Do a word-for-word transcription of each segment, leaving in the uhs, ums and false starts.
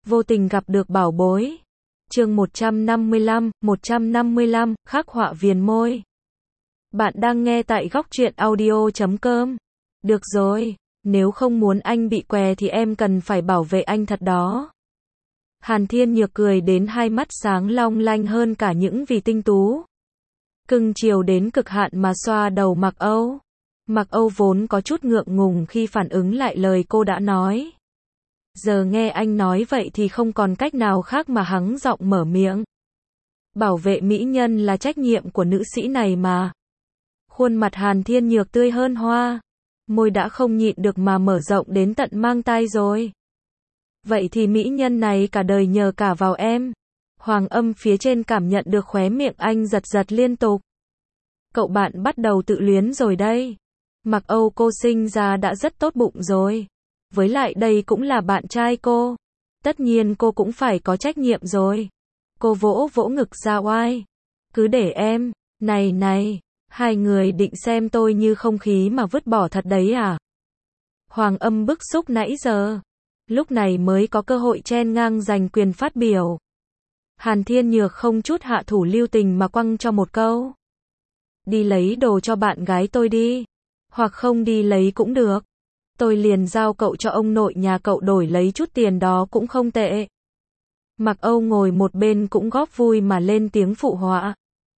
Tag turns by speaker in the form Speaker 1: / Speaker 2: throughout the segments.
Speaker 1: Vô tình gặp được bảo bối. Chương một trăm năm mươi lăm, một trăm năm mươi lăm, khắc họa viền môi. Bạn đang nghe tại góc truyện audio chấm com. Được rồi, nếu không muốn anh bị què thì em cần phải bảo vệ anh thật đó. Hàn Thiên Nhược cười đến hai mắt sáng long lanh hơn cả những vì tinh tú. Cưng chiều đến cực hạn mà xoa đầu Mặc Âu. Mặc Âu vốn có chút ngượng ngùng khi phản ứng lại lời cô đã nói. Giờ nghe anh nói vậy thì không còn cách nào khác mà hắng giọng mở miệng. Bảo vệ mỹ nhân là trách nhiệm của nữ sĩ này mà. Khuôn mặt Hàn Thiên Nhược tươi hơn hoa. Môi đã không nhịn được mà mở rộng đến tận mang tai rồi. Vậy thì mỹ nhân này cả đời nhờ cả vào em. Hoàng Âm phía trên cảm nhận được khóe miệng anh giật giật liên tục. Cậu bạn bắt đầu tự luyến rồi đây. Mặc Âu cô sinh ra đã rất tốt bụng rồi. Với lại đây cũng là bạn trai cô. Tất nhiên cô cũng phải có trách nhiệm rồi. Cô vỗ vỗ ngực ra oai. Cứ để em. Này này. Hai người định xem tôi như không khí mà vứt bỏ thật đấy à? Hoàng Âm bức xúc nãy giờ. Lúc này mới có cơ hội chen ngang giành quyền phát biểu. Hàn Thiên Nhược không chút hạ thủ lưu tình mà quăng cho một câu. Đi lấy đồ cho bạn gái tôi đi. Hoặc không đi lấy cũng được. Tôi liền giao cậu cho ông nội nhà cậu đổi lấy chút tiền đó cũng không tệ. Mặc Âu ngồi một bên cũng góp vui mà lên tiếng phụ họa.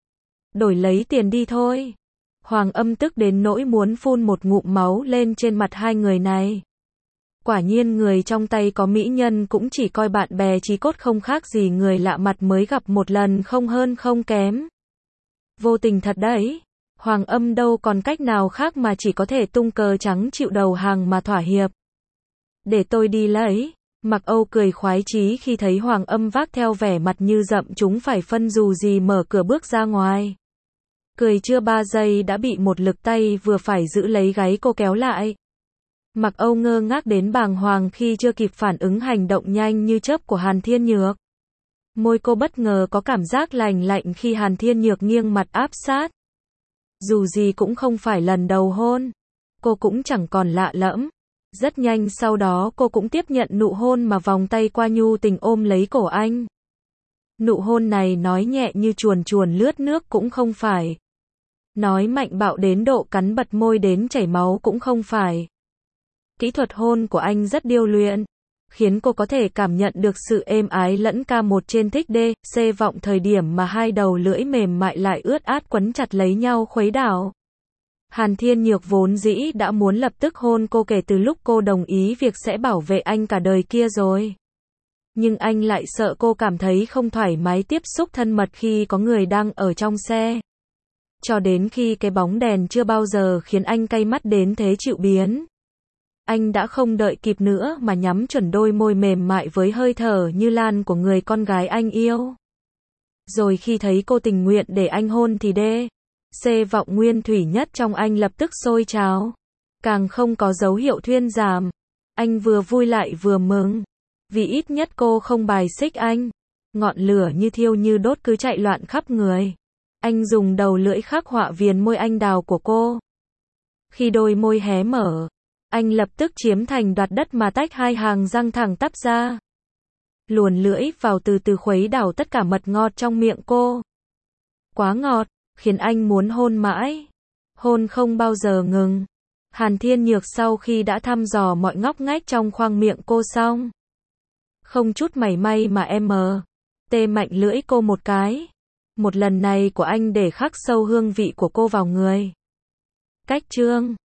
Speaker 1: Đổi lấy tiền đi thôi. Hoàng Âm tức đến nỗi muốn phun một ngụm máu lên trên mặt hai người này. Quả nhiên người trong tay có mỹ nhân cũng chỉ coi bạn bè chí cốt không khác gì người lạ mặt mới gặp một lần không hơn không kém. Vô tình thật đấy. Hoàng Âm đâu còn cách nào khác mà chỉ có thể tung cờ trắng chịu đầu hàng mà thỏa hiệp. Để tôi đi lấy. Mặc Âu cười khoái chí khi thấy Hoàng Âm vác theo vẻ mặt như dậm chúng phải phân dù gì mở cửa bước ra ngoài. Cười chưa ba giây đã bị một lực tay vừa phải giữ lấy gáy cô kéo lại. Mặc Âu ngơ ngác đến bàng hoàng khi chưa kịp phản ứng hành động nhanh như chớp của Hàn Thiên Nhược. Môi cô bất ngờ có cảm giác lành lạnh khi Hàn Thiên Nhược nghiêng mặt áp sát. Dù gì cũng không phải lần đầu hôn. Cô cũng chẳng còn lạ lẫm. Rất nhanh sau đó cô cũng tiếp nhận nụ hôn mà vòng tay qua nhu tình ôm lấy cổ anh. Nụ hôn này nói nhẹ như chuồn chuồn lướt nước cũng không phải. Nói mạnh bạo đến độ cắn bật môi đến chảy máu cũng không phải. Kỹ thuật hôn của anh rất điêu luyện, khiến cô có thể cảm nhận được sự êm ái lẫn ca một trên thích đê, xê vọng thời điểm mà hai đầu lưỡi mềm mại lại ướt át quấn chặt lấy nhau khuấy đảo. Hàn Thiên Nhược vốn dĩ đã muốn lập tức hôn cô kể từ lúc cô đồng ý việc sẽ bảo vệ anh cả đời kia rồi. Nhưng anh lại sợ cô cảm thấy không thoải mái tiếp xúc thân mật khi có người đang ở trong xe. Cho đến khi cái bóng đèn chưa bao giờ khiến anh cay mắt đến thế chịu biến. Anh đã không đợi kịp nữa mà nhắm chuẩn đôi môi mềm mại với hơi thở như lan của người con gái anh yêu. Rồi khi thấy cô tình nguyện để anh hôn thì đê, xê vọng nguyên thủy nhất trong anh lập tức sôi trào. Càng không có dấu hiệu thuyên giảm. Anh vừa vui lại vừa mừng. Vì ít nhất cô không bài xích anh. Ngọn lửa như thiêu như đốt cứ chạy loạn khắp người. Anh dùng đầu lưỡi khắc họa viền môi anh đào của cô. Khi đôi môi hé mở, anh lập tức chiếm thành đoạt đất mà tách hai hàng răng thẳng tắp ra. Luồn lưỡi vào từ từ khuấy đảo tất cả mật ngọt trong miệng cô. Quá ngọt, khiến anh muốn hôn mãi. Hôn không bao giờ ngừng. Hàn Thiên Nhược sau khi đã thăm dò mọi ngóc ngách trong khoang miệng cô xong. Không chút mảy may mà em mờ. Tê mạnh lưỡi cô một cái. Một lần này của anh để khắc sâu hương vị của cô vào người. Cách chương